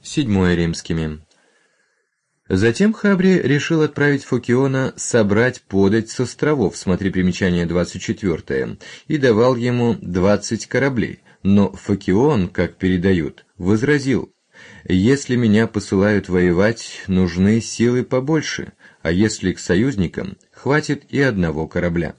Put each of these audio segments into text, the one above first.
7 римскими. Затем Хабри решил отправить Фокиона собрать подать с островов, смотри примечание 24, и давал ему 20 кораблей, но Фокион, как передают, возразил: «Если меня посылают воевать, нужны силы побольше, а если к союзникам, хватит и одного корабля».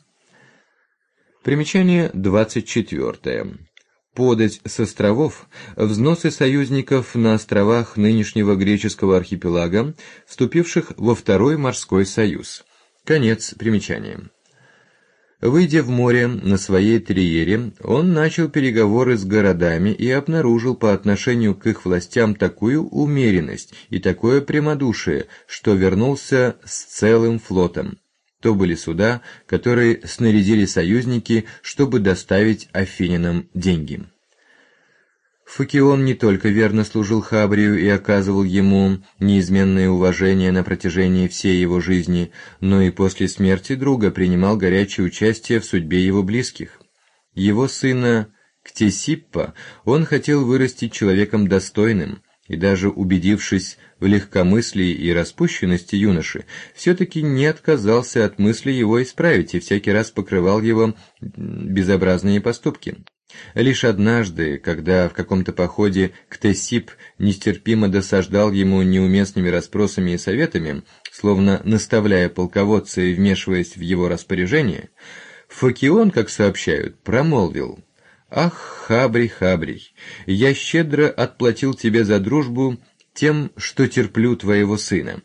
Примечание 24. Подать с островов – взносы союзников на островах нынешнего греческого архипелага, вступивших во Второй морской союз. Конец примечания. Выйдя в море на своей триере, он начал переговоры с городами и обнаружил по отношению к их властям такую умеренность и такое прямодушие, что вернулся с целым флотом. То были суда, которые снарядили союзники, чтобы доставить афинянам деньги. Фокион не только верно служил Хабрию и оказывал ему неизменное уважение на протяжении всей его жизни, но и после смерти друга принимал горячее участие в судьбе его близких. Его сына Ктесиппа он хотел вырастить человеком достойным, и даже убедившись в легкомыслии и распущенности юноши, все-таки не отказался от мысли его исправить и всякий раз покрывал его безобразные поступки. Лишь однажды, когда в каком-то походе Ктесипп нестерпимо досаждал ему неуместными расспросами и советами, словно наставляя полководца и вмешиваясь в его распоряжение, Фокион, как сообщают, промолвил: «Ах, Хабрий, Хабрий, я щедро отплатил тебе за дружбу тем, что терплю твоего сына».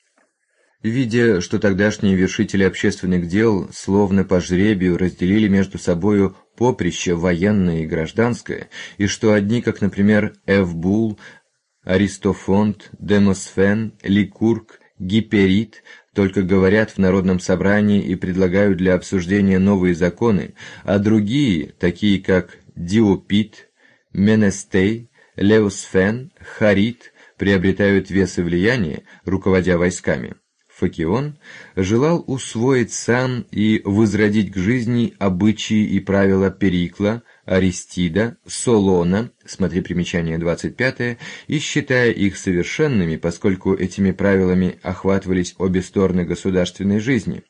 Видя, что тогдашние вершители общественных дел словно по жребию разделили между собою поприще военное и гражданское, и что одни, как, например, Эвбул, Аристофонт, Демосфен, Ликург, Гиперит, только говорят в народном собрании и предлагают для обсуждения новые законы, а другие, такие как Диопит, Менестей, Леосфен, Харит, приобретают вес и влияние, руководя войсками. Фокион желал усвоить сам и возродить к жизни обычаи и правила Перикла, Аристида, Солона, смотри примечание 25, и считая их совершенными, поскольку этими правилами охватывались обе стороны государственной жизни.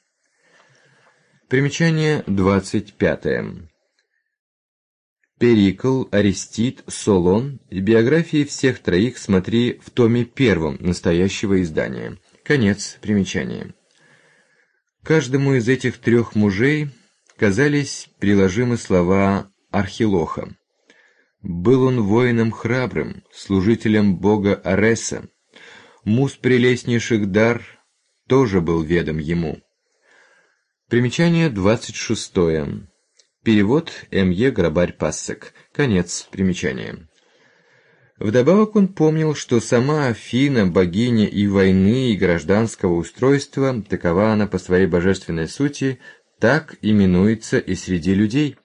Примечание 25. Перикл, Аристид, Солон. Биографии всех троих смотри в томе 1 настоящего издания. Конец примечания. Каждому из этих трех мужей казались приложимы слова Архилоха. «Был он воином храбрым, служителем бога Ареса. Муз прелестнейших дар тоже был ведом ему». Примечание 26. Перевод М.Е. Грабарь-Пассек. Конец примечания. Вдобавок он помнил, что сама Афина, богиня и войны, и гражданского устройства, такова она по своей божественной сути, так именуется и среди людей.